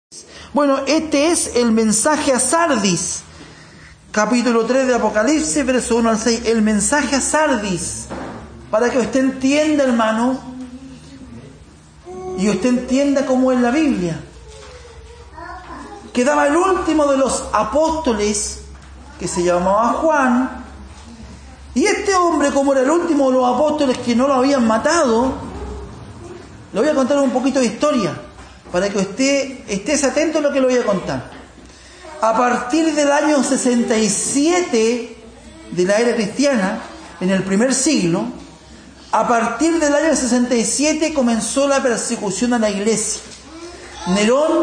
Bueno, este es el mensaje a Sardis, capítulo 3 de Apocalipsis, verso 1 al 6, el mensaje a Sardis, para que usted entienda, hermano, y usted entienda cómo es la Biblia. Quedaba el último de los apóstoles, que se llamaba Juan, y este hombre, como era el último de los apóstoles que no lo habían matado, le voy a contar un poquito de historia, para que usted esté atento a lo que le voy a contar. A partir del año 67 de la era cristiana, en el primer siglo, a partir del año 67 comenzó la persecución a la iglesia. Nerón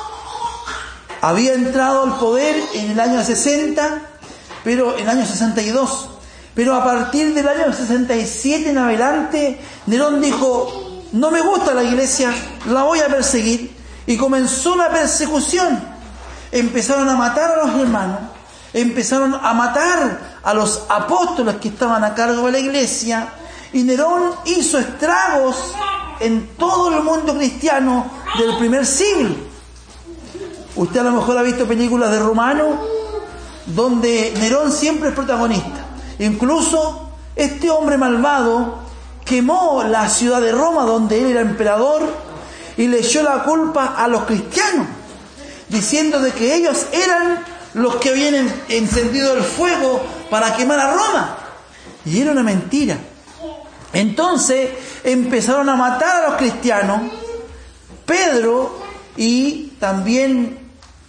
había entrado al poder en el año 60, pero en el año 62. Pero a partir del año 67 en adelante, Nerón dijo: no me gusta la iglesia, la voy a perseguir. Y comenzó la persecución. Empezaron a matar a los hermanos, empezaron a matar a los apóstoles que estaban a cargo de la iglesia. Y Nerón hizo estragos en todo el mundo cristiano del primer siglo. Usted a lo mejor ha visto películas de Romano, donde Nerón siempre es protagonista. Incluso este hombre malvado quemó la ciudad de Roma, donde él era emperador, y le echó la culpa a los cristianos, diciendo de que ellos eran los que habían encendido el fuego para quemar a Roma. Y era una mentira. Entonces empezaron a matar a los cristianos. Pedro y también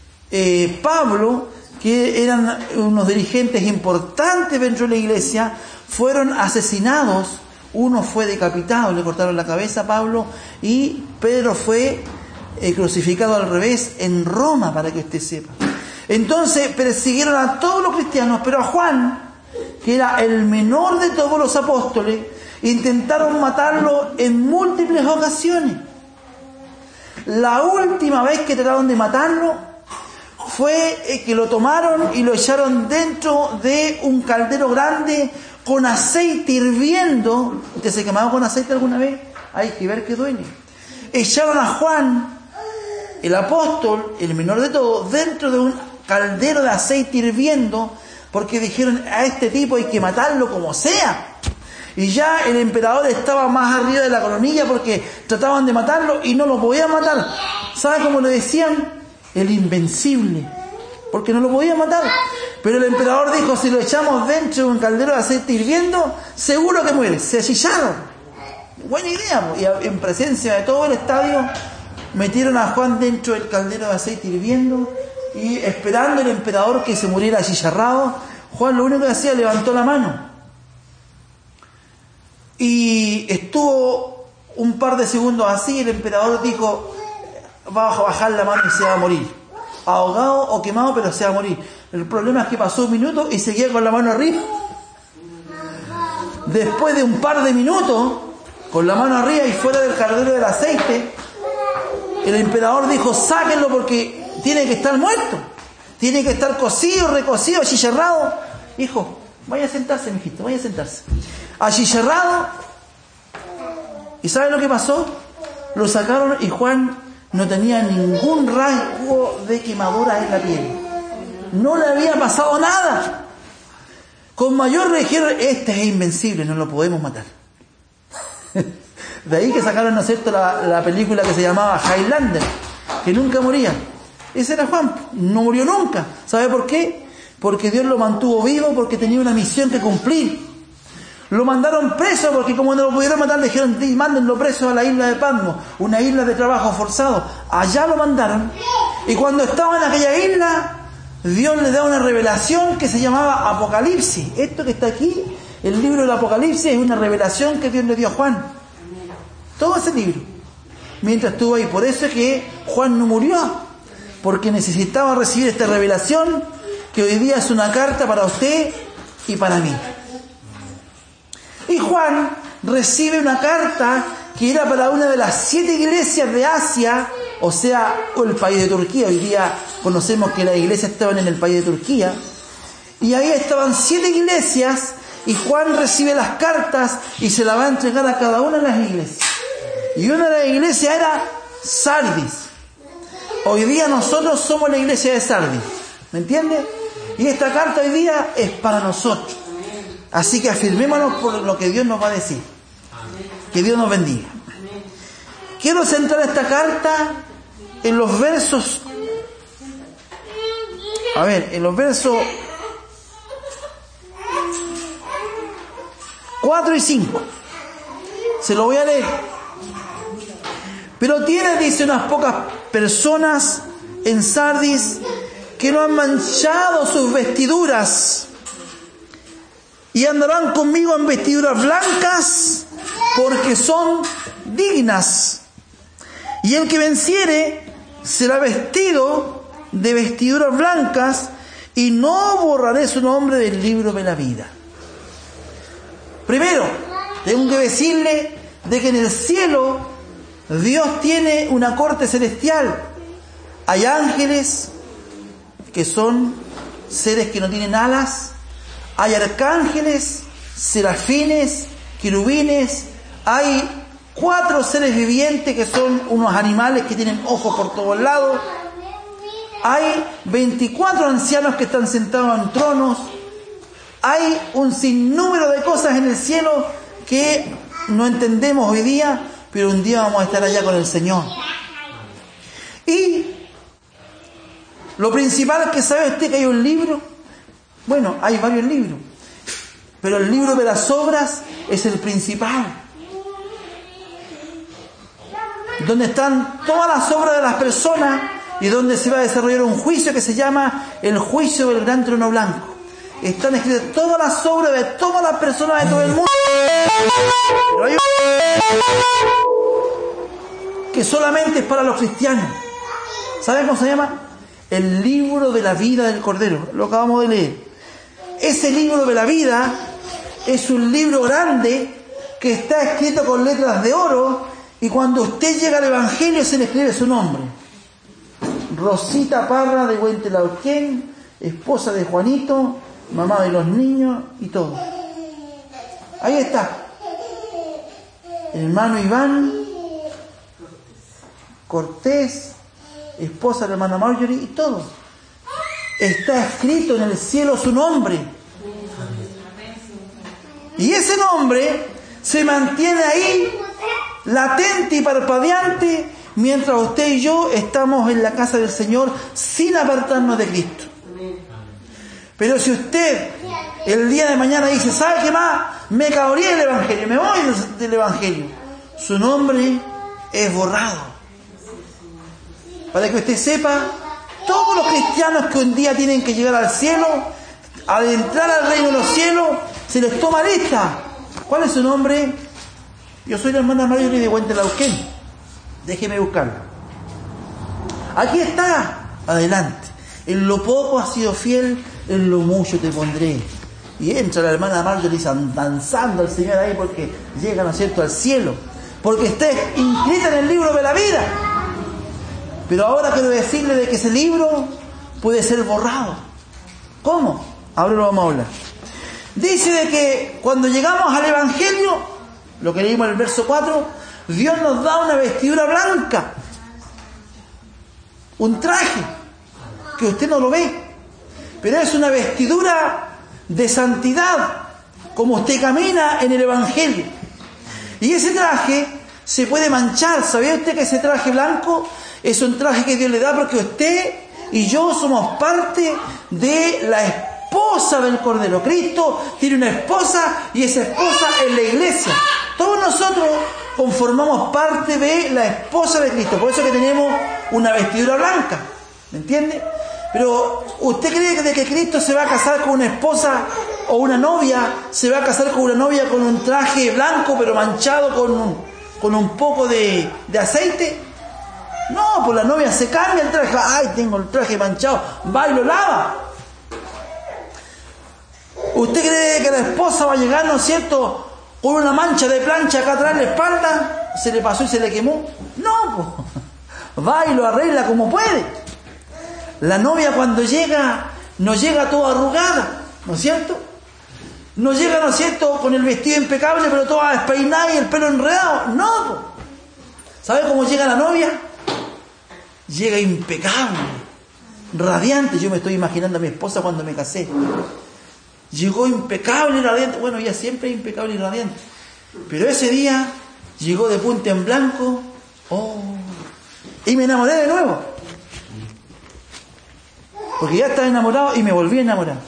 Pablo, que eran unos dirigentes importantes dentro de la iglesia, fueron asesinados. Uno fue decapitado, le cortaron la cabeza a Pablo, y Pedro fue crucificado al revés en Roma, para que usted sepa. Entonces persiguieron a todos los cristianos, pero a Juan, que era el menor de todos los apóstoles, intentaron matarlo en múltiples ocasiones. La última vez que trataron de matarlo fue que lo tomaron y lo echaron dentro de un caldero grande con aceite hirviendo. ¿Usted se ha quemado con aceite alguna vez? Hay que ver que duele. Echaron a Juan, el apóstol, el menor de todos, dentro de un caldero de aceite hirviendo, porque dijeron: a este tipo hay que matarlo como sea. Y ya el emperador estaba más arriba de la coronilla, porque trataban de matarlo y no lo podían matar. ¿Sabe cómo le decían? El invencible, porque no lo podían matar. Pero el emperador dijo: si lo echamos dentro de un caldero de aceite hirviendo, seguro que muere. Se achillaron. Buena idea. Y en presencia de todo el estadio, metieron a Juan dentro del caldero de aceite hirviendo, y esperando el emperador que se muriera achicharrado, Juan lo único que hacía, levantó la mano. Y estuvo un par de segundos así, y el emperador dijo: va a bajar la mano y se va a morir. Ahogado o quemado, pero se va a morir. El problema es que pasó un minuto y seguía con la mano arriba. Después de un par de minutos, con la mano arriba y fuera del caldero del aceite, el emperador dijo: sáquenlo, porque tiene que estar muerto. Tiene que estar cocido, recocido, achicharrado. Hijo, vaya a sentarse, mijito, vaya a sentarse. Achicharrado. ¿Y saben lo que pasó? Lo sacaron y Juan no tenía ningún rasgo de quemadura en la piel. No le había pasado nada. Con mayor le dijeron: este es invencible, no lo podemos matar. De ahí que sacaron, ¿no es cierto?, la película que se llamaba Highlander, que nunca moría. Ese era Juan, no murió nunca. ¿Sabe por qué? Porque Dios lo mantuvo vivo, porque tenía una misión que cumplir. Lo mandaron preso, porque como no lo pudieron matar, le dijeron: mándenlo preso a la isla de Patmos, una isla de trabajo forzado. Allá lo mandaron, y cuando estaba en aquella isla, Dios le da una revelación que se llamaba Apocalipsis. Esto que está aquí, el libro del Apocalipsis, es una revelación que Dios le dio a Juan. Todo ese libro, mientras estuvo ahí. Por eso es que Juan no murió, porque necesitaba recibir esta revelación, que hoy día es una carta para usted y para mí. Y Juan recibe una carta que era para una de las 7 iglesias de Asia, o sea, el país de Turquía. Hoy día conocemos que las iglesias estaban en el país de Turquía, y ahí estaban 7 iglesias, y Juan recibe las cartas y se las va a entregar a cada una de las iglesias. Y una de las iglesias era Sardis. Hoy día nosotros somos la iglesia de Sardis, ¿me entiendes? Y esta carta hoy día es para nosotros. Así que afirmémonos por lo que Dios nos va a decir. Que Dios nos bendiga. Quiero centrar esta carta en los versos, en los versos 4 y 5. Se lo voy a leer. Pero tiene, dice, unas pocas personas en Sardis que no han manchado sus vestiduras y andarán conmigo en vestiduras blancas porque son dignas. Y el que venciere será vestido de vestiduras blancas y no borraré su nombre del libro de la vida. Primero, tengo que decirle de que en el cielo Dios tiene una corte celestial. Hay ángeles que son seres que no tienen alas. Hay arcángeles, serafines, querubines. Hay 4 seres vivientes que son unos animales que tienen ojos por todos lados. Hay 24 ancianos que están sentados en tronos. Hay un sinnúmero de cosas en el cielo que no entendemos hoy día, pero un día vamos a estar allá con el Señor. Y lo principal es que sabe usted que hay un libro. Bueno, hay varios libros, pero el libro de las obras es el principal, donde están todas las obras de las personas y donde se va a desarrollar un juicio que se llama el juicio del gran trono blanco. Están escritas todas las obras de todas las personas de todo el mundo. Pero hay que solamente es para los cristianos. ¿Saben cómo se llama? El libro de la vida del Cordero. Lo acabamos de leer. Ese libro de la vida es un libro grande que está escrito con letras de oro, y cuando usted llega al Evangelio se le escribe su nombre. Rosita Parra de Huentelauquén, esposa de Juanito, mamá de los niños y todo. Ahí está. El hermano Iván Cortés, esposa de la hermana Marjorie y todo. Está escrito en el cielo su nombre. Y ese nombre se mantiene ahí, latente y parpadeante, mientras usted y yo estamos en la casa del Señor sin apartarnos de Cristo. Pero si usted el día de mañana dice, ¿sabe qué más? Me cabreé el Evangelio, me voy del Evangelio, su nombre es borrado. Para que usted sepa, todos los cristianos que un día tienen que llegar al cielo, al entrar al reino de los cielos, se les toma lista. ¿Cuál es su nombre? Yo soy la hermana Marjorie de Huentelauquén. Déjeme buscarla. Aquí está. Adelante. En lo poco has sido fiel, en lo mucho te pondré. Y entra la hermana Marjorie danzando al Señor ahí porque llega, ¿no es cierto?, al cielo. Porque está inscrita en el libro de la vida. Pero ahora quiero decirle de que ese libro puede ser borrado. ¿Cómo? Ahora lo vamos a hablar. Dice de que cuando llegamos al Evangelio, lo que leímos en el verso 4, Dios nos da una vestidura blanca, un traje que usted no lo ve, pero es una vestidura de santidad, como usted camina en el Evangelio. Y ese traje se puede manchar. ¿Sabía usted que ese traje blanco es un traje que Dios le da porque usted y yo somos parte de la esposa del Cordero? Cristo tiene una esposa y esa esposa es la iglesia. Todos nosotros conformamos parte de la esposa de Cristo. Por eso que tenemos una vestidura blanca. ¿Me entiende? Pero ¿usted cree que Cristo se va a casar con una esposa o una novia? ¿Se va a casar con una novia con un traje blanco pero manchado con un poco de aceite? No, pues la novia se cambia el traje. Ay, tengo el traje manchado. Va y lo lava. ¿Usted cree que la esposa va a llegar, ¿no es cierto?, con una mancha de plancha acá atrás en la espalda? ¿Se le pasó y se le quemó? No, pues va y lo arregla como puede. La novia cuando llega, no llega toda arrugada, ¿no es cierto? No llega, ¿no es cierto?, con el vestido impecable, pero toda despeinada y el pelo enredado. No, pues. ¿Sabe cómo llega la novia? llega impecable, radiante. Yo me estoy imaginando a mi esposa cuando me casé. Llegó impecable y radiante. Bueno, ella siempre es impecable y radiante. Pero ese día llegó de punta en blanco. Y me enamoré de nuevo. Porque ya estaba enamorado y me volví a enamorar.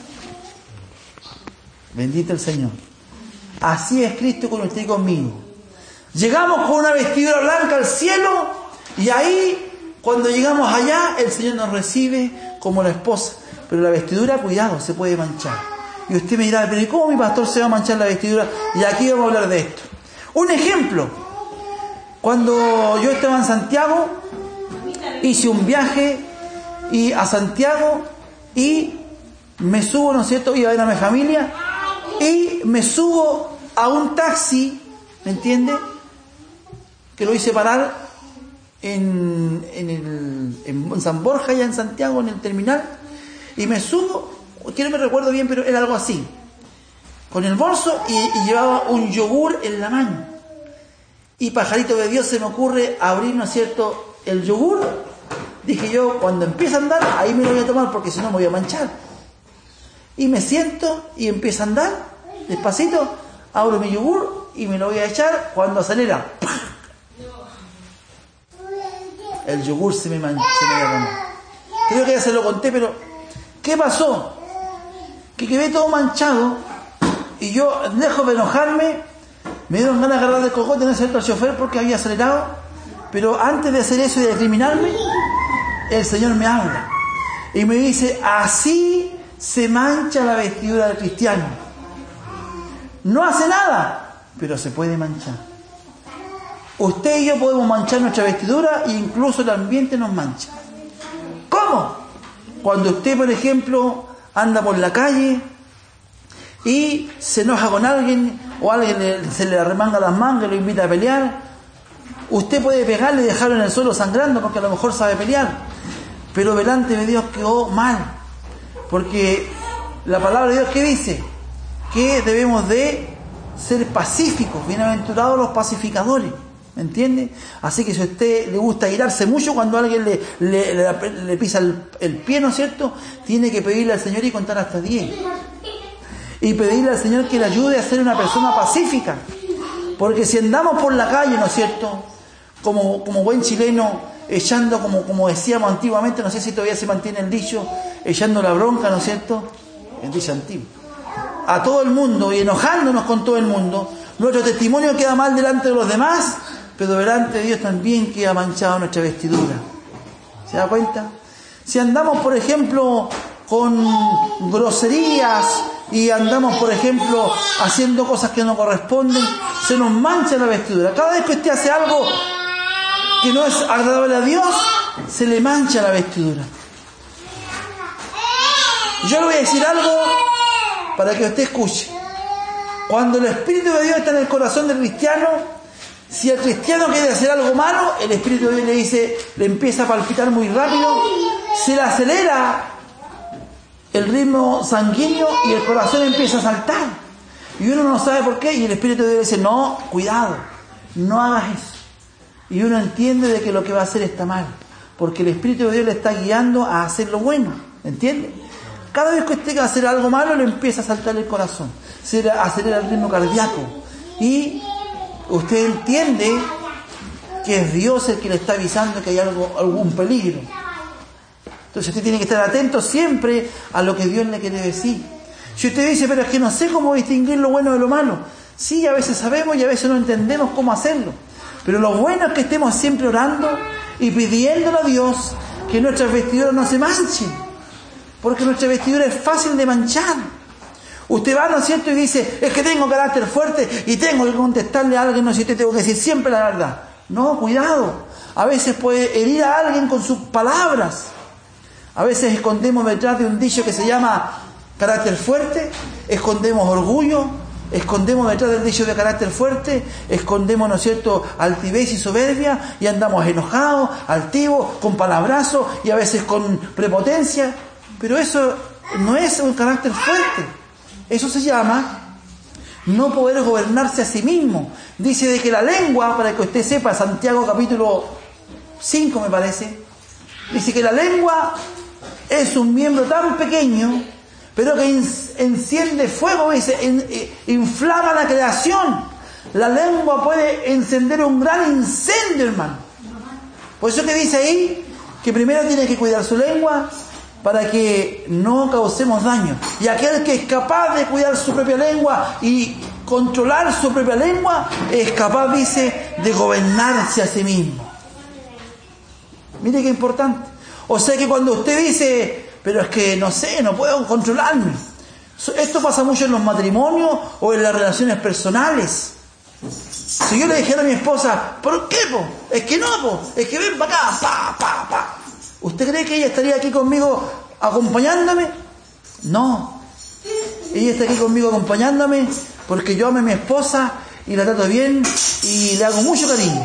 Bendito el Señor. Así es Cristo con usted y conmigo. Llegamos con una vestidura blanca al cielo y ahí, cuando llegamos allá, el Señor nos recibe como la esposa. Pero la vestidura, cuidado, se puede manchar. Y usted me dirá, pero ¿y cómo mi pastor se va a manchar la vestidura? Y aquí vamos a hablar de esto. Un ejemplo. Cuando yo estaba en Santiago, hice un viaje a Santiago y me subo, ¿no es cierto? Iba a ver a mi familia y me subo a un taxi, ¿me entiende? Que lo hice parar en San Borja, allá en Santiago, en el terminal, y me subo, que no me recuerdo bien, pero era algo así, con el bolso y llevaba un yogur en la mano. Y pajarito de Dios, se me ocurre abrir, ¿no es cierto?, el yogur. Dije yo, cuando empiece a andar, ahí me lo voy a tomar porque si no me voy a manchar. Y me siento y empiezo a andar, despacito, abro mi yogur y me lo voy a echar. Cuando acelera, ¡pah!, el yogur se me derramó. Creo que ya se lo conté, pero ¿qué pasó? Que quedé todo manchado y yo, lejos de enojarme, me dieron ganas de agarrar el cogote, no es cierto, al chofer porque había acelerado. Pero antes de hacer eso y de criminarme, el Señor me habla y me dice, así se mancha la vestidura del cristiano. No hace nada, pero se puede manchar. Usted y yo podemos manchar nuestra vestidura e incluso el ambiente nos mancha. ¿Cómo? Cuando usted, por ejemplo, anda por la calle y se enoja con alguien o alguien se le arremanga las mangas y lo invita a pelear, usted puede pegarle y dejarlo en el suelo sangrando porque a lo mejor sabe pelear, pero delante de Dios quedó mal, porque la palabra de Dios, ¿qué dice? Que debemos de ser pacíficos, bienaventurados los pacificadores, ¿me entiende? Así que si a usted le gusta irarse mucho cuando alguien le pisa el pie, ¿no es cierto?, tiene que pedirle al Señor y contar hasta 10 y pedirle al Señor que le ayude a ser una persona pacífica, porque si andamos por la calle, ¿no es cierto?, como buen chileno, echando, como decíamos antiguamente, no sé si todavía se mantiene el dicho, echando la bronca, ¿no es cierto?, el dicho antiguo, a todo el mundo y enojándonos con todo el mundo, nuestro testimonio queda mal delante de los demás, pero delante de Dios también queda manchado nuestra vestidura. ¿Se da cuenta? Si andamos, por ejemplo, con groserías y andamos, por ejemplo, haciendo cosas que no corresponden, se nos mancha la vestidura. Cada vez que usted hace algo que no es agradable a Dios, se le mancha la vestidura. Yo le voy a decir algo para que usted escuche. Cuando el Espíritu de Dios está en el corazón del cristiano, si el cristiano quiere hacer algo malo, el Espíritu de Dios le empieza a palpitar muy rápido, se le acelera el ritmo sanguíneo y el corazón empieza a saltar. Y uno no sabe por qué, y el Espíritu de Dios dice, no, cuidado, no hagas eso. Y uno entiende de que lo que va a hacer está mal, porque el Espíritu de Dios le está guiando a hacer lo bueno, ¿entiende? Cada vez que usted va a hacer algo malo, le empieza a saltar el corazón, se le acelera el ritmo cardíaco, y usted entiende que es Dios el que le está avisando que hay algún peligro. Entonces usted tiene que estar atento siempre a lo que Dios le quiere decir. Si usted dice, pero es que no sé cómo distinguir lo bueno de lo malo. Sí, a veces sabemos y a veces no entendemos cómo hacerlo. Pero lo bueno es que estemos siempre orando y pidiéndole a Dios que nuestras vestiduras no se manchen. Porque nuestra vestidura es fácil de manchar. Usted va, ¿no es cierto?, y dice, es que tengo carácter fuerte y tengo que contestarle a alguien, no sé si te tengo que decir siempre la verdad. No, cuidado. A veces puede herir a alguien con sus palabras. A veces escondemos detrás de un dicho que se llama carácter fuerte, escondemos orgullo, escondemos detrás del dicho de carácter fuerte, escondemos, ¿no es cierto?, altivez y soberbia, y andamos enojados, altivos, con palabrazos y a veces con prepotencia. Pero eso no es un carácter fuerte. Eso se llama no poder gobernarse a sí mismo. Dice de que la lengua, para que usted sepa, Santiago capítulo 5 me parece, Dice que la lengua es un miembro tan pequeño, pero que enciende fuego, dice, inflama la creación. La lengua puede encender un gran incendio, hermano. Por eso que dice ahí que primero tiene que cuidar su lengua para que no causemos daño. Y aquel que es capaz de cuidar su propia lengua y controlar su propia lengua, es capaz, dice, de gobernarse a sí mismo. Mire qué importante. O sea que cuando usted dice, pero es que no sé, no puedo controlarme. Esto pasa mucho en los matrimonios o en las relaciones personales. Si yo le dijera a mi esposa, ¿por qué, po? Es que no, po. Es que ven para acá, pa. ¿Usted cree que ella estaría aquí conmigo acompañándome? No. Ella está aquí conmigo acompañándome porque yo amo a mi esposa y la trato bien y le hago mucho cariño.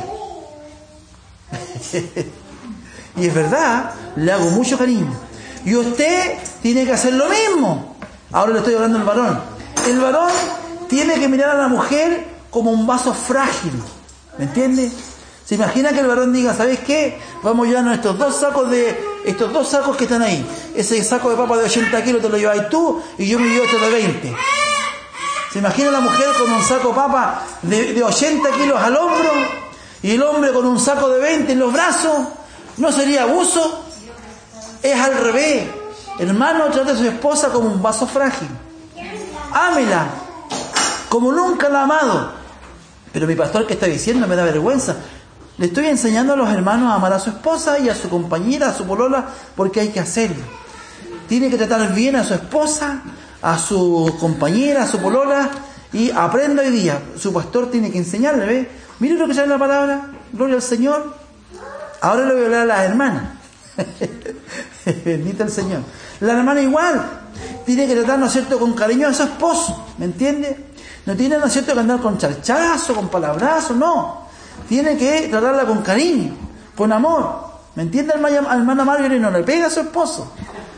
Y es verdad, le hago mucho cariño. Y usted tiene que hacer lo mismo. Ahora le estoy hablando al varón. El varón tiene que mirar a la mujer como un vaso frágil. ¿Me entiende? ¿Se imagina que el varón diga, ¿sabes qué? Vamos ya a estos dos sacos que están ahí. Ese saco de papa de 80 kilos te lo lleváis tú y yo me llevo este de 20. ¿Se imagina la mujer con un saco de papa de 80 kilos al hombro y el hombre con un saco de 20 en los brazos? ¿No sería abuso? Es al revés. Hermano, trate a su esposa como un vaso frágil. Ámela como nunca la ha amado. Pero mi pastor, ¿qué está diciendo? Me da vergüenza. Le estoy enseñando a los hermanos a amar a su esposa y a su compañera, a su polola, porque hay que hacerlo. Tiene que tratar bien a su esposa, a su compañera, a su polola, y aprenda hoy día. Su pastor tiene que enseñarle, ¿ve? Mire lo que sale en la palabra, gloria al Señor. Ahora le voy a hablar a las hermanas. Bendito el Señor. La hermana igual tiene que tratar, ¿no es cierto?, con cariño a su esposo, ¿me entiende? No tiene, ¿no es cierto?, que andar con charchazo, con palabrazo, no. Tiene que tratarla con cariño, con amor. ¿Me entiende, hermana Marjorie? No le pega a su esposo.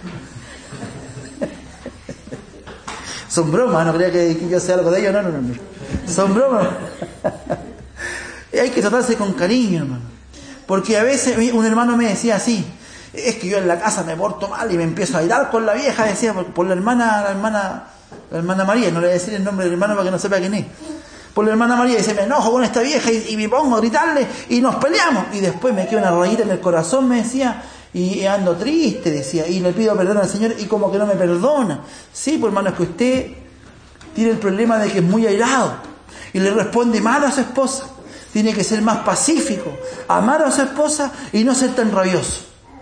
Son bromas, no crea que yo sea algo de ellos, no. Son bromas. Hay que tratarse con cariño, hermano. Porque a veces un hermano me decía así, es que yo en la casa me porto mal y me empiezo a irar con la vieja, decía, por la hermana María, no le voy a decir el nombre del hermano para que no sepa quién es. Por la hermana María, dice, me enojo con esta vieja y me pongo a gritarle y nos peleamos. Y después me queda una rayita en el corazón, me decía, y ando triste, decía, y le pido perdón al Señor y como que no me perdona. Sí, pues hermano, es que usted tiene el problema de que es muy airado y le responde mal a su esposa. Tiene que ser más pacífico, amar a su esposa y no ser tan rabioso.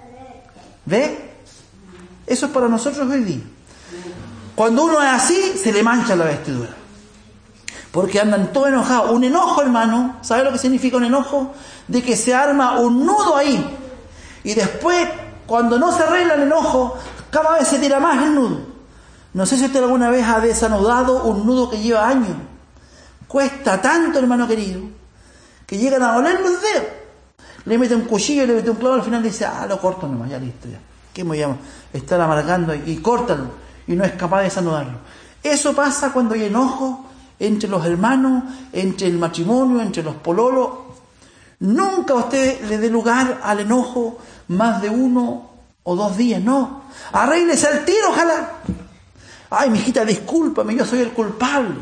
¿Ve? Eso es para nosotros hoy día. Cuando uno es así, se le mancha la vestidura. Porque andan todos enojados. Un enojo, hermano, ¿sabe lo que significa un enojo? De que se arma un nudo ahí. Y después, cuando no se arregla el enojo, cada vez se tira más el nudo. No sé si usted alguna vez ha desanudado un nudo que lleva años. Cuesta tanto, hermano querido, que llegan a doler los dedos. Le mete un cuchillo, le mete un clavo, al final dice, lo corto nomás, ya listo, ya. ¿Qué me llama? Estar amargando y córtalo. Y no es capaz de desanudarlo. Eso pasa cuando hay enojo entre los hermanos, entre el matrimonio, entre los pololos. Nunca usted le dé lugar al enojo más de 1 o 2 días, no. Arréglese al tiro, ojalá. Ay, mijita, discúlpame, yo soy el culpable.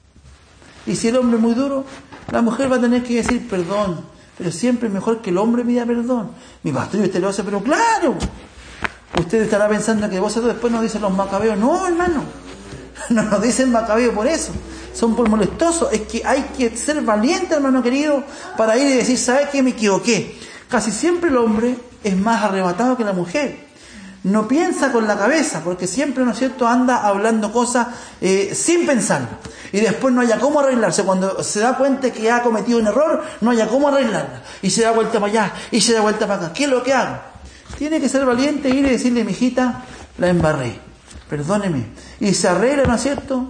Y si el hombre es muy duro, la mujer va a tener que decir perdón. Pero siempre es mejor que el hombre pida perdón. Mi pastor, usted lo hace, pero claro. Usted estará pensando que vosotros después nos dicen los macabeos. No, hermano. No nos dicen macabeo por eso. Son por molestosos. Es que hay que ser valiente, hermano querido, para ir y decir, ¿sabes qué? Me equivoqué. Casi siempre el hombre es más arrebatado que la mujer. No piensa con la cabeza, porque siempre, ¿no es cierto?, anda hablando cosas sin pensarlo. Y después no haya cómo arreglarse. Cuando se da cuenta que ha cometido un error, no haya cómo arreglarla. Y se da vuelta para allá, y se da vuelta para acá. ¿Qué es lo que hago? Tiene que ser valiente, ir y decirle, mijita, la embarré, perdóneme. Y se arregla, ¿no es cierto?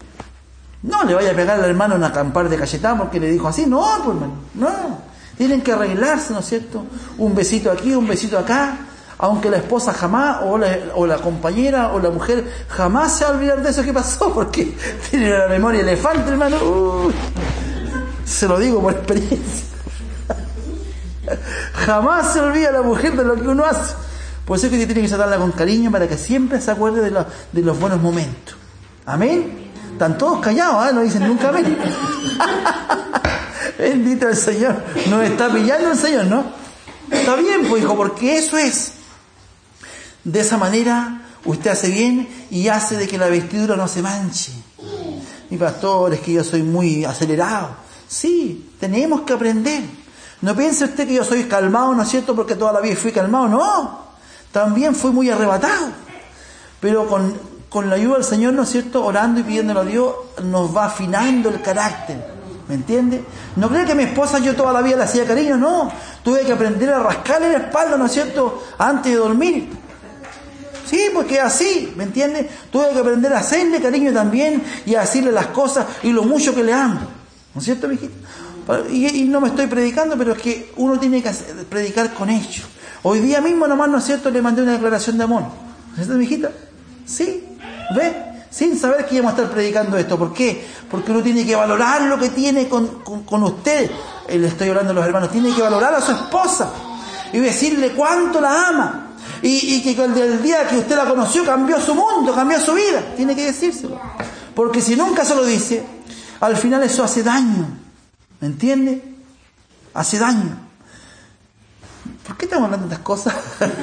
No le vaya a pegar al hermano una campar de cachetada porque le dijo así. No, pues hermano, no. Tienen que arreglarse, ¿no es cierto? Un besito aquí, un besito acá. Aunque la esposa jamás, o la compañera, o la mujer jamás se va a olvidar de eso que pasó, porque tiene la memoria elefante, hermano. Se lo digo por experiencia. Jamás se olvida la mujer de lo que uno hace. Por eso es que usted tiene que tratarla con cariño para que siempre se acuerde de los buenos momentos. Amén. Están todos callados, no dicen nunca amén. Bendito el Señor. Nos está pillando el Señor, ¿no? Está bien, pues hijo, porque eso es. De esa manera usted hace bien y hace de que la vestidura no se manche. Mi pastor, es que yo soy muy acelerado. Sí, tenemos que aprender. No piense usted que yo soy calmado, ¿no es cierto? Porque toda la vida fui calmado. No, también fui muy arrebatado. Pero con la ayuda del Señor, ¿no es cierto? Orando y pidiéndole a Dios, nos va afinando el carácter. ¿Me entiende? No creo que mi esposa yo toda la vida le hacía cariño, no. Tuve que aprender a rascarle la espalda, ¿no es cierto? Antes de dormir. Sí, porque así, ¿me entiende? Tuve que aprender a hacerle cariño también y a decirle las cosas y lo mucho que le amo. ¿No es cierto, mijita? Y no me estoy predicando, pero es que uno tiene que predicar con hechos. Hoy día mismo nomás, ¿no es cierto?, le mandé una declaración de amor. ¿No es cierto, mijita? Sí, ¿ve? Sin saber que íbamos a estar predicando esto. ¿Por qué? Porque uno tiene que valorar lo que tiene con usted. Le estoy hablando a los hermanos. Tiene que valorar a su esposa y decirle cuánto la ama. Y que el día que usted la conoció cambió su mundo, cambió su vida. Tiene que decírselo. Porque si nunca se lo dice, al final eso hace daño. ¿Me entiende? Hace daño. ¿Por qué estamos hablando de estas cosas?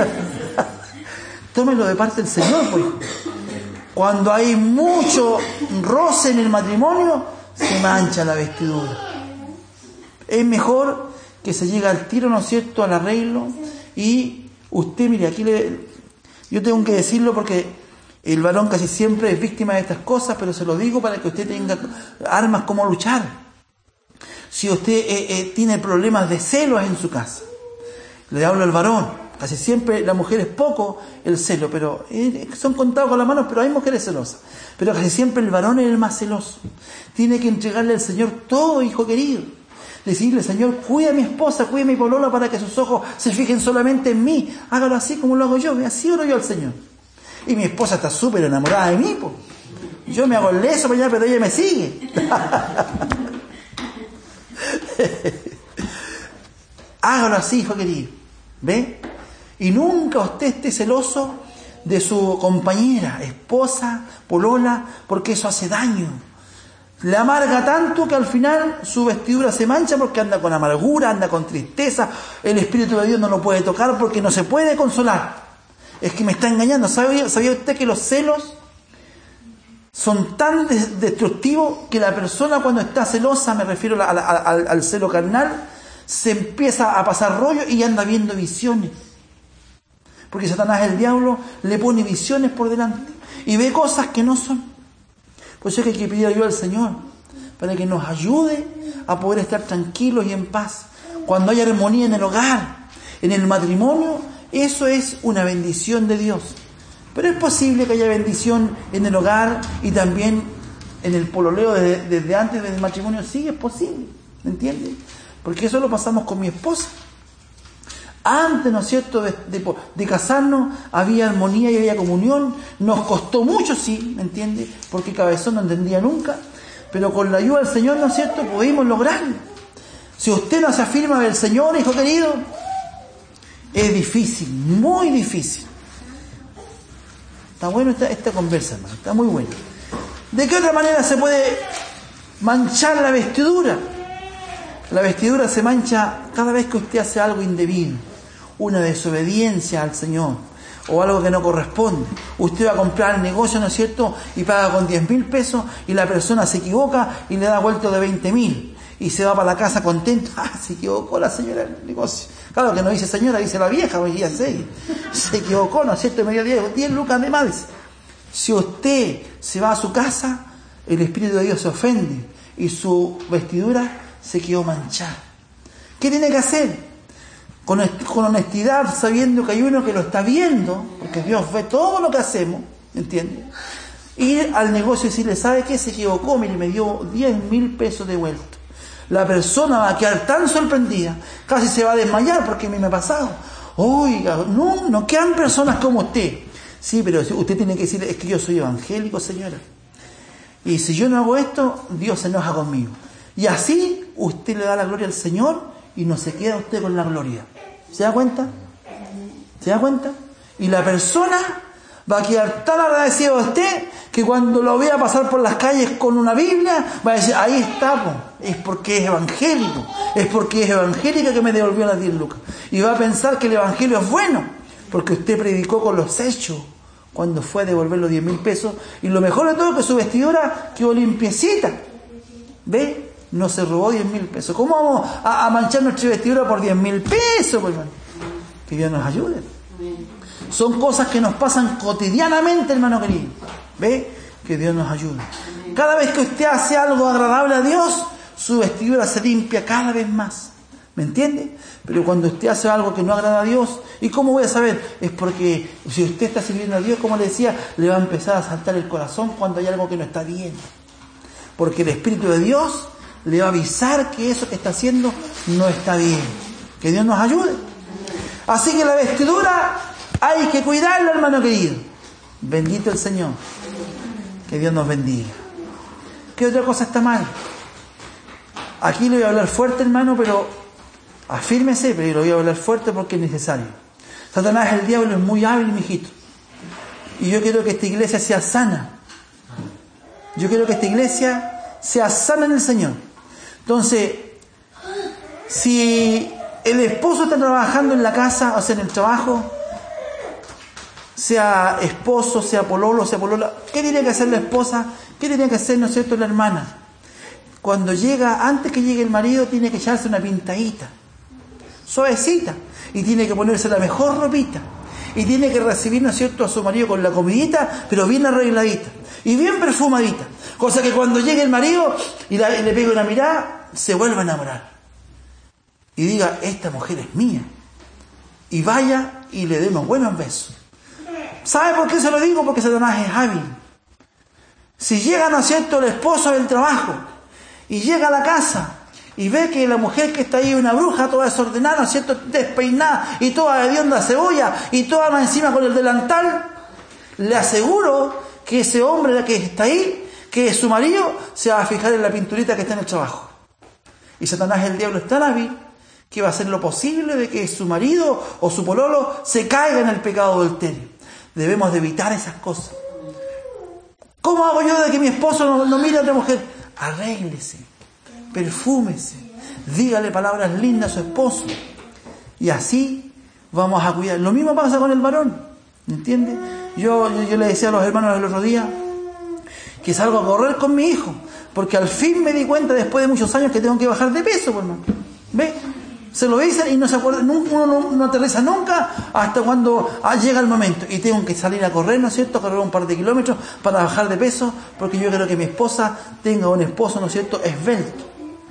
Tómelo de parte del Señor, pues. Cuando hay mucho roce en el matrimonio, se mancha la vestidura. Es mejor que se llegue al tiro, ¿no es cierto?, al arreglo. Y usted, mire, aquí yo tengo que decirlo porque el varón casi siempre es víctima de estas cosas, pero se lo digo para que usted tenga armas como luchar. Si usted tiene problemas de celos en su casa, le hablo al varón. Casi siempre la mujer es poco el celo, pero son contados con las manos, pero hay mujeres celosas. Pero casi siempre el varón es el más celoso. Tiene que entregarle al Señor todo, hijo querido. Decirle, Señor, cuida a mi esposa, cuida a mi polola para que sus ojos se fijen solamente en mí. Hágalo así como lo hago yo, así oro yo al Señor. Y mi esposa está súper enamorada de mí, po. Yo me hago el leso para allá, pero ella me sigue. Hágalo así, hijo querido. ¿Ve? Y nunca usted esté celoso de su compañera, esposa, polola, porque eso hace daño. Le amarga tanto que al final su vestidura se mancha porque anda con amargura, anda con tristeza. El Espíritu de Dios no lo puede tocar porque no se puede consolar. Es que me está engañando. ¿Sabía usted que los celos son tan destructivos que la persona cuando está celosa, me refiero al celo carnal, se empieza a pasar rollo y anda viendo visiones? Porque Satanás, el diablo, le pone visiones por delante y ve cosas que no son. Por eso es que hay que pedir ayuda al Señor para que nos ayude a poder estar tranquilos y en paz. Cuando hay armonía en el hogar, en el matrimonio, eso es una bendición de Dios. Pero es posible que haya bendición en el hogar y también en el pololeo desde antes del matrimonio. Sí, es posible, ¿me entiendes? Porque eso lo pasamos con mi esposa. Antes, ¿no es cierto?, de casarnos, había armonía y había comunión. Nos costó mucho, sí, ¿me entiende? Porque cabezón no entendía nunca. Pero con la ayuda del Señor, ¿no es cierto?, pudimos lograrlo. Si usted no se afirma del Señor, hijo querido, es difícil, muy difícil. Está bueno esta conversa, hermano, está muy buena. ¿De qué otra manera se puede manchar la vestidura? La vestidura se mancha cada vez que usted hace algo indebido, una desobediencia al Señor o algo que no corresponde. Usted va a comprar el negocio, ¿no es cierto?, y paga con 10.000 pesos y la persona se equivoca y le da vuelto de 20.000 y se va para la casa contento. Se equivocó la señora del negocio. Claro que no dice señora, dice la vieja, hoy día se equivocó, ¿no es cierto?, me dio 10 lucas de más. Dice. Si usted se va a su casa, el Espíritu de Dios se ofende y su vestidura se quedó manchada. ¿Qué tiene que hacer? Con honestidad, sabiendo que hay uno que lo está viendo, porque Dios ve todo lo que hacemos, ¿entiende? Ir al negocio y decirle, ¿sabe qué? Se equivocó, mire, me dio 10.000 pesos de vuelta. La persona va a quedar tan sorprendida, casi se va a desmayar, porque a mí me ha pasado. Oiga, no quedan personas como usted. Sí, pero usted tiene que decir, es que yo soy evangélico, señora. Y si yo no hago esto, Dios se enoja conmigo. Y así usted le da la gloria al Señor y no se queda usted con la gloria. ¿Se da cuenta? ¿Se da cuenta? Y la persona va a quedar tan agradecido a usted que cuando lo vea pasar por las calles con una Biblia, va a decir, ahí está, es porque es evangélico, es porque es evangélica que me devolvió las 10 lucas. Y va a pensar que el evangelio es bueno, porque usted predicó con los hechos cuando fue a devolver los 10.000 pesos. Y lo mejor de todo es que su vestidura quedó limpiecita. ¿Ve? No se robó 10.000 pesos. ¿Cómo vamos a manchar nuestra vestidura por 10.000 pesos? Pues, hermano? Que Dios nos ayude. Son cosas que nos pasan cotidianamente, hermano querido. ¿Ve? Que Dios nos ayude. Cada vez que usted hace algo agradable a Dios, su vestidura se limpia cada vez más. ¿Me entiende? Pero cuando usted hace algo que no agrada a Dios, ¿y cómo voy a saber? Es porque si usted está sirviendo a Dios, como le decía, le va a empezar a saltar el corazón cuando hay algo que no está bien. Porque el Espíritu de Dios le va a avisar que eso que está haciendo no está bien. Que Dios nos ayude. Así que la vestidura hay que cuidarla, hermano querido. Bendito el Señor. Que Dios nos bendiga. ¿Qué otra cosa está mal? Aquí le voy a hablar fuerte, hermano, pero afírmese, pero lo voy a hablar fuerte porque es necesario. Satanás, el diablo, es muy hábil, mijito. Y yo quiero que esta iglesia sea sana. Yo quiero que esta iglesia sea sana en el Señor. Entonces, si el esposo está trabajando en la casa, o sea, en el trabajo, sea esposo, sea pololo, sea polola, ¿qué tiene que hacer la esposa? ¿Qué tiene que hacer, no es cierto, la hermana? Cuando llega, antes que llegue el marido, tiene que echarse una pintadita, suavecita, y tiene que ponerse la mejor ropita, y tiene que recibir, ¿no es cierto?, a su marido con la comidita, pero bien arregladita, y bien perfumadita, cosa que cuando llegue el marido y le pegue una mirada, se vuelva a enamorar, y diga, esta mujer es mía, y vaya y le dé unos buenos besos. ¿Sabe por qué se lo digo? Porque Satanás es hábil. Si llega, ¿no es cierto?, el esposo del trabajo, y llega a la casa y ve que la mujer que está ahí es una bruja toda desordenada, ¿no es cierto?, despeinada y toda hedionda cebolla y toda más encima con el delantal, le aseguro que ese hombre que está ahí, que es su marido, se va a fijar en la pinturita que está en el trabajo. Y Satanás, el diablo, es tan hábil que va a hacer lo posible de que su marido o su pololo se caiga en el pecado adulterio. Debemos de evitar esas cosas. ¿Cómo hago yo de que mi esposo no mire a otra mujer? Arréglese, perfúmese, dígale palabras lindas a su esposo. Y así vamos a cuidar. Lo mismo pasa con el varón, ¿me entiende? Yo le decía a los hermanos el otro día que salgo a correr con mi hijo, porque al fin me di cuenta después de muchos años que tengo que bajar de peso, por hermano. ¿Ve? Se lo dicen y no se acuerda, uno no aterriza nunca hasta cuando llega el momento. Y tengo que salir a correr, ¿no es cierto?, a correr un par de kilómetros para bajar de peso, porque yo quiero que mi esposa tenga un esposo, ¿no es cierto?, esbelto.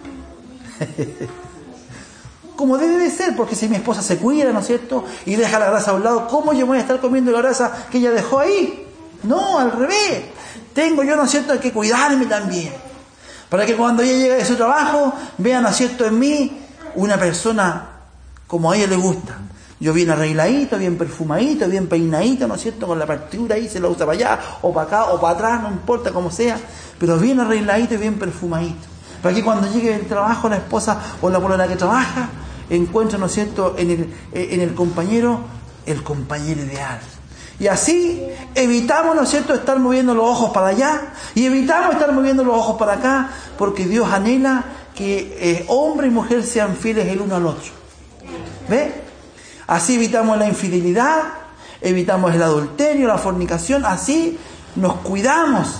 Como debe de ser, porque si mi esposa se cuida, ¿no es cierto?, y deja la grasa a un lado, ¿cómo yo voy a estar comiendo la grasa que ella dejó ahí? No, al revés. Tengo yo, ¿no es cierto?, que cuidarme también. Para que cuando ella llegue de su trabajo, vea, ¿no es cierto?, en mí una persona como a ella le gusta. Yo bien arregladito, bien perfumadito, bien peinadito, ¿no es cierto?, con la partitura ahí, se la usa para allá, o para acá, o para atrás, no importa cómo sea, pero bien arregladito y bien perfumadito. Para que cuando llegue el trabajo la esposa o la polola que trabaja, encuentre, ¿no es cierto?, en el compañero, el compañero ideal. Y así evitamos, ¿no es cierto?, estar moviendo los ojos para allá, y evitamos estar moviendo los ojos para acá, porque Dios anhela que hombre y mujer sean fieles el uno al otro. ¿Ve? Así evitamos la infidelidad, evitamos el adulterio, la fornicación, así nos cuidamos.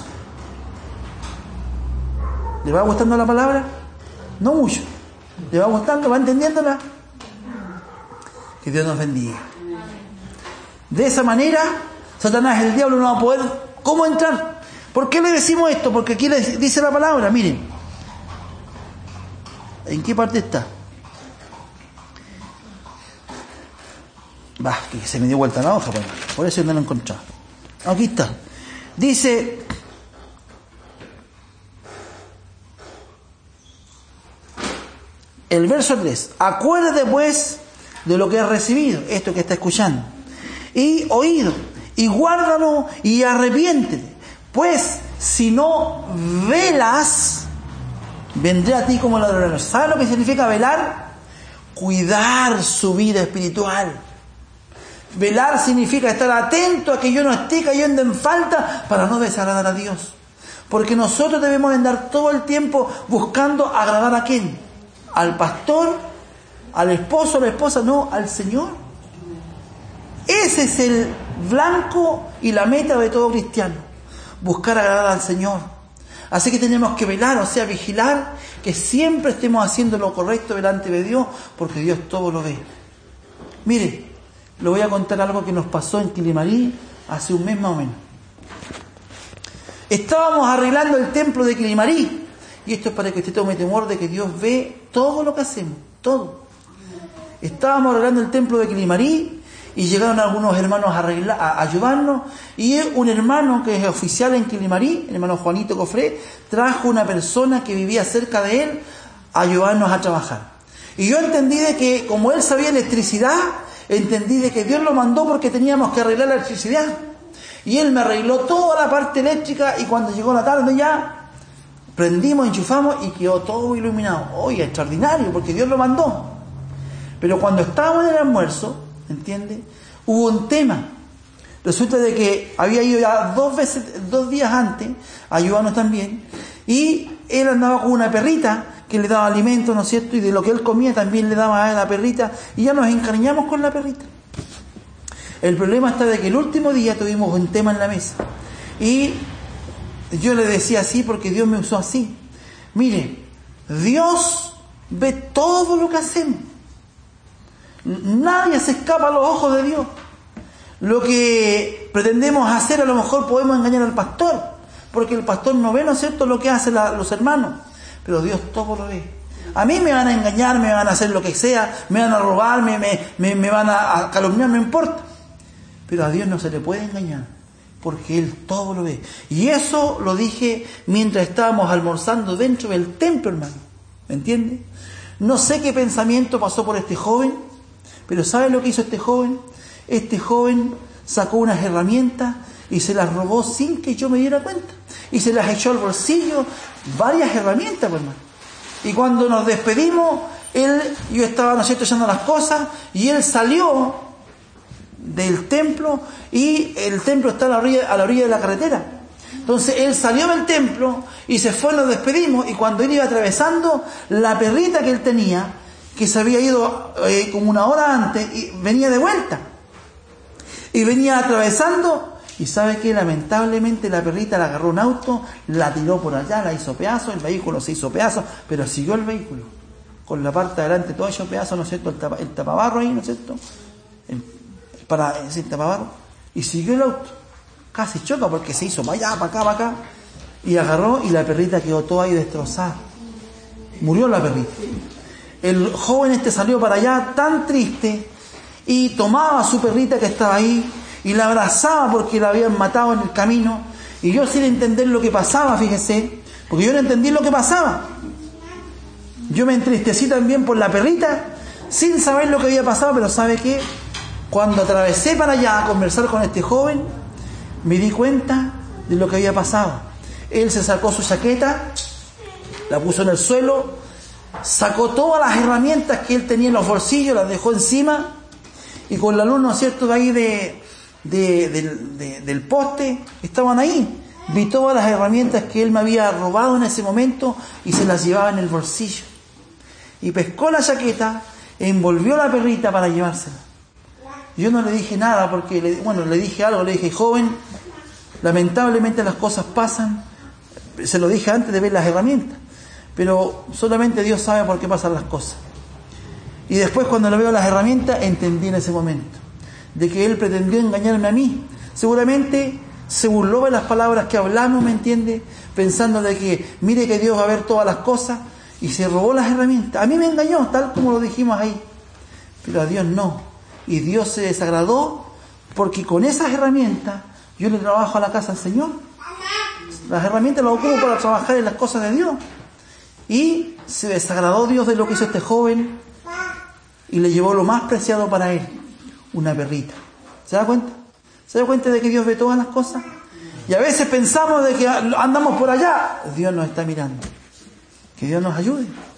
¿Le va gustando la palabra? No mucho. ¿Le va gustando? ¿Va entendiéndola? Que Dios nos bendiga. De esa manera, Satanás, el diablo, no va a poder. ¿Cómo entrar? ¿Por qué le decimos esto? Porque aquí le dice la palabra, miren. ¿En qué parte está? Que se me dio vuelta la hoja, por eso no lo he encontrado. Aquí está. Dice, el verso 3, acuérdate pues de lo que has recibido, esto que está escuchando, y oído, y guárdalo y arrepiéntete, pues si no velas, vendré a ti como ladrón. ¿Sabes lo que significa velar? cuidar su vida espiritual. Velar significa estar atento a que yo no esté cayendo en falta para no desagradar a Dios. Porque nosotros debemos andar todo el tiempo buscando agradar a ¿quién? Al pastor, al esposo, a la esposa, no, al Señor. Ese es el blanco y la meta de todo cristiano. Buscar agradar al Señor. Así que tenemos que velar, o sea, vigilar, que siempre estemos haciendo lo correcto delante de Dios, porque Dios todo lo ve. Mire, le voy a contar algo que nos pasó en Quilimarí hace un mes más o menos. Estábamos arreglando el templo de Quilimarí, y esto es para que usted tome temor de que Dios ve todo lo que hacemos, todo. Estábamos arreglando el templo de Quilimarí, y llegaron algunos hermanos a ayudarnos, y un hermano que es oficial en Quilimarí, el hermano Juanito Cofré, trajo una persona que vivía cerca de él a ayudarnos a trabajar. Y yo entendí de que, como él sabía electricidad, entendí de que Dios lo mandó porque teníamos que arreglar la electricidad. Y él me arregló toda la parte eléctrica, y cuando llegó la tarde ya, prendimos, enchufamos y quedó todo iluminado. Oye, extraordinario, porque Dios lo mandó. Pero cuando estábamos en el almuerzo, ¿entiende? Hubo un tema. Resulta de que había ido ya 2 días antes a ayudarnos también, y él andaba con una perrita que le daba alimento, ¿no es cierto? Y de lo que él comía también le daba a la perrita, y ya nos encariñamos con la perrita. El problema está de que el último día tuvimos un tema en la mesa, y yo le decía así porque Dios me usó así. Mire, Dios ve todo lo que hacemos. Nadie se escapa a los ojos de Dios. Lo que pretendemos hacer, a lo mejor podemos engañar al pastor, porque el pastor no ve, ¿no es cierto?, lo que hacen los hermanos, pero Dios todo lo ve. A mí me van a engañar, me van a hacer lo que sea, me van a robar, me van a calumniar, no importa, pero a Dios no se le puede engañar, porque Él todo lo ve. Y eso lo dije mientras estábamos almorzando dentro del templo, hermano, ¿me entiende? No sé qué pensamiento pasó por este joven, pero ¿sabe lo que hizo este joven? Este joven sacó unas herramientas y se las robó sin que yo me diera cuenta. Y se las echó al bolsillo, varias herramientas, pues, hermano. Y cuando nos despedimos, yo estaba, ¿no es cierto?, echando las cosas, y él salió del templo, y el templo está a la orilla de la carretera. Entonces él salió del templo y se fue, nos despedimos, y cuando él iba atravesando, la perrita que él tenía, que se había ido como 1 hora antes, y venía de vuelta. Y venía atravesando, y ¿sabe qué? Lamentablemente la perrita la agarró un auto, la tiró por allá, la hizo pedazos, el vehículo se hizo pedazos, pero siguió el vehículo. Con la parte de adelante todo hecho pedazos, ¿no es cierto? El tapabarro ahí, ¿no es cierto? El tapabarro. Y siguió el auto. Casi choca porque se hizo para allá, para acá. Y agarró, y la perrita quedó toda ahí destrozada. Murió la perrita. El joven salió para allá tan triste, y tomaba a su perrita que estaba ahí y la abrazaba porque la habían matado en el camino, y yo sin entender lo que pasaba, fíjese, porque yo no entendí lo que pasaba. Yo me entristecí también por la perrita sin saber lo que había pasado, pero ¿sabe qué? Cuando atravesé para allá a conversar con este joven, me di cuenta de lo que había pasado. Él se sacó su chaqueta, la puso en el suelo, sacó todas las herramientas que él tenía en los bolsillos, las dejó encima, y con la luz, ¿no es cierto?, de ahí del poste, estaban ahí. Vi todas las herramientas que él me había robado en ese momento y se las llevaba en el bolsillo. Y pescó la chaqueta, envolvió la perrita para llevársela. Yo no le dije nada porque, le dije algo, le dije, joven, lamentablemente las cosas pasan. Se lo dije antes de ver las herramientas, pero solamente Dios sabe por qué pasan las cosas. Y después, cuando le veo las herramientas, entendí en ese momento de que él pretendió engañarme a mí. Seguramente se burló de las palabras que hablamos, ¿me entiende? Pensando de que, mire que Dios va a ver todas las cosas, y se robó las herramientas. A mí me engañó, tal como lo dijimos ahí, pero a Dios no. Y Dios se desagradó porque con esas herramientas yo le trabajo a la casa al Señor. Las herramientas las ocupo para trabajar en las cosas de Dios. Y se desagradó Dios de lo que hizo este joven, y le llevó lo más preciado para él, una perrita. ¿Se da cuenta? ¿Se da cuenta de que Dios ve todas las cosas? Y a veces pensamos de que andamos por allá. Dios nos está mirando. Que Dios nos ayude.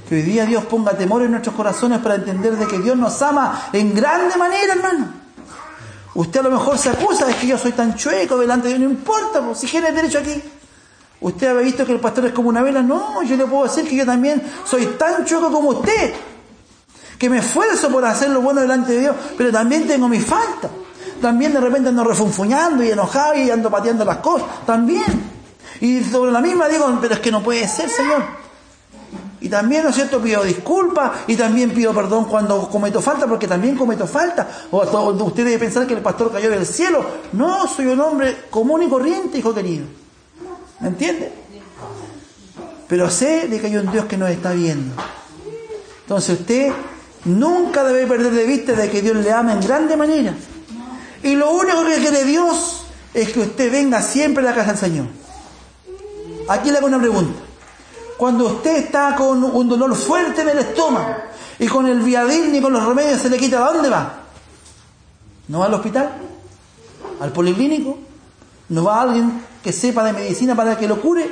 Que hoy día Dios ponga temor en nuestros corazones para entender de que Dios nos ama en grande manera, hermano. Usted a lo mejor se acusa de que yo soy tan chueco delante de Dios. No importa, pues, si tiene derecho aquí. ¿Usted ha visto que el pastor es como una vela? No, yo le puedo decir que yo también soy tan chueco como usted. Que me esfuerzo por hacer lo bueno delante de Dios, pero también tengo mis faltas. También de repente ando refunfuñando y enojado y ando pateando las cosas. También. Y sobre la misma digo, pero es que no puede ser, Señor. Y también, ¿no es cierto?, pido disculpas y también pido perdón cuando cometo falta, porque también cometo falta. O usted debe pensar que el pastor cayó del cielo. No, soy un hombre común y corriente, hijo querido. ¿Me entiende? Pero sé de que hay un Dios que nos está viendo. Entonces usted nunca debe perder de vista de que Dios le ama en grande manera. Y lo único que quiere Dios es que usted venga siempre a la casa del Señor. Aquí le hago una pregunta. Cuando usted está con un dolor fuerte en el estómago y con el Viadil ni con los remedios se le quita, ¿a dónde va? ¿No va al hospital? ¿Al policlínico? ¿No va a alguien que sepa de medicina para que lo cure?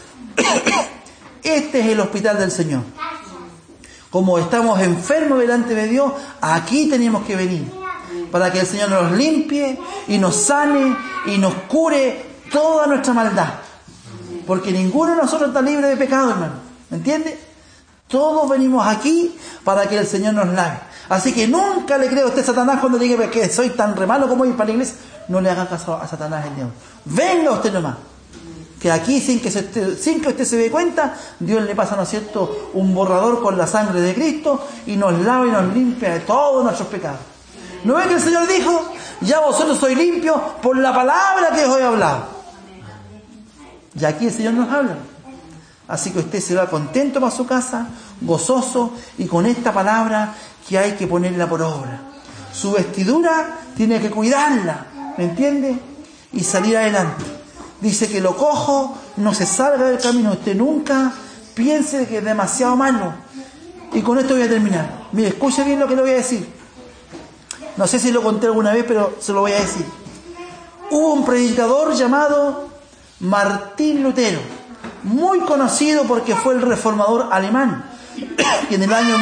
Este es el hospital del Señor. Como estamos enfermos delante de Dios, aquí tenemos que venir para que el Señor nos limpie y nos sane y nos cure toda nuestra maldad. Porque ninguno de nosotros está libre de pecado, hermano. ¿Me entiende? Todos venimos aquí para que el Señor nos lave. Así que nunca le creo a usted, Satanás, cuando diga que soy tan re malo como ir para la iglesia. No le haga caso a Satanás el diablo. Venga usted nomás. Que aquí, sin que usted se dé cuenta, Dios le pasa, ¿no es cierto?, un borrador con la sangre de Cristo y nos lava y nos limpia de todos nuestros pecados. ¿No ven que el Señor dijo? Ya vosotros sois limpios por la palabra que os he hablado. Y aquí el Señor nos habla. Así que usted se va contento para su casa, gozoso, y con esta palabra que hay que ponerla por obra. Su vestidura tiene que cuidarla, ¿me entiende? Y salir adelante. Dice que lo cojo no se salga del camino. Usted nunca piense que es demasiado malo. Y con esto voy a terminar. Mire, escuche bien lo que le voy a decir. No sé si lo conté alguna vez, pero se lo voy a decir. Hubo un predicador llamado Martín Lutero, muy conocido porque fue el reformador alemán, que en el año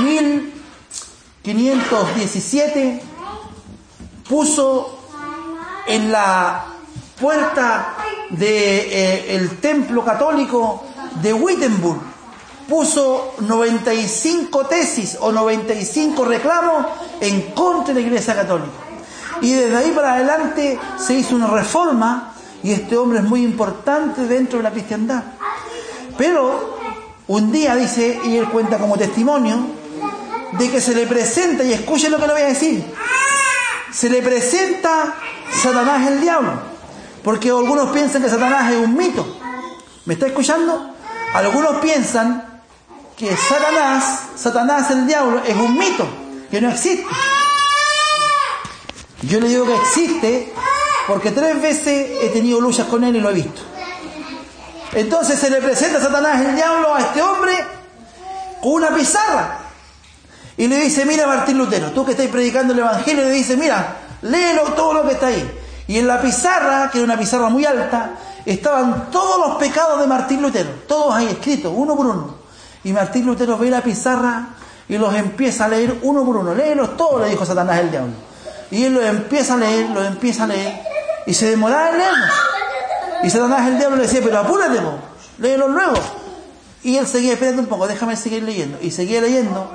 1517 puso en la puerta del templo católico de Wittenberg, puso 95 tesis o 95 reclamos en contra de la Iglesia Católica. Y desde ahí para adelante se hizo una reforma. Y este hombre es muy importante dentro de la cristiandad. Pero un día dice, y él cuenta como testimonio, de que se le presenta, y escuchen lo que le voy a decir, se le presenta Satanás el diablo. Porque algunos piensan que Satanás es un mito. ¿Me está escuchando? Algunos piensan que Satanás el diablo es un mito, que no existe. Yo le digo que existe porque 3 veces he tenido luchas con él y lo he visto. Entonces se le presenta Satanás el diablo a este hombre con una pizarra y le dice, mira Martín Lutero, tú que estás predicando el Evangelio, le dice, mira, léelo todo lo que está ahí. Y en la pizarra, que era una pizarra muy alta, estaban todos los pecados de Martín Lutero, todos ahí escritos, uno por uno. Y Martín Lutero ve la pizarra y los empieza a leer uno por uno. Léelos todos, le dijo Satanás el diablo. Y él los empieza a leer, y se demoraba en leerlos. Y Satanás el diablo le decía, pero apúrate, léelos luego. Y él seguía esperando un poco, déjame seguir leyendo. Y seguía leyendo,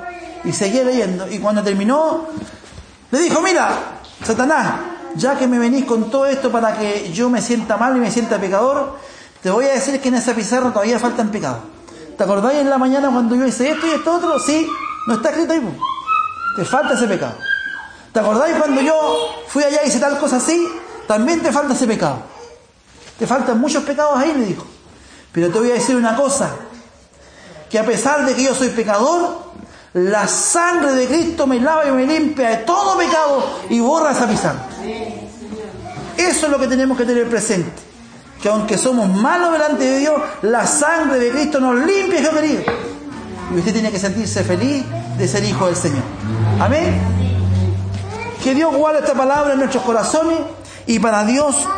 y cuando terminó, le dijo, mira, Satanás, ya que me venís con todo esto para que yo me sienta mal y me sienta pecador, te voy a decir que en esa pizarra todavía faltan pecados. ¿Te acordáis en la mañana cuando yo hice esto y esto otro? Sí, no está escrito ahí. Te falta ese pecado. ¿Te acordáis cuando yo fui allá y hice tal cosa así? También te falta ese pecado. Te faltan muchos pecados ahí, le dijo. Pero te voy a decir una cosa, que a pesar de que yo soy pecador, la sangre de Cristo me lava y me limpia de todo pecado y borra esa pizarra. Eso es lo que tenemos que tener presente. Que aunque somos malos delante de Dios, la sangre de Cristo nos limpia, hijo querido. Y usted tiene que sentirse feliz de ser hijo del Señor. Amén. Que Dios guarde esta palabra en nuestros corazones y para Dios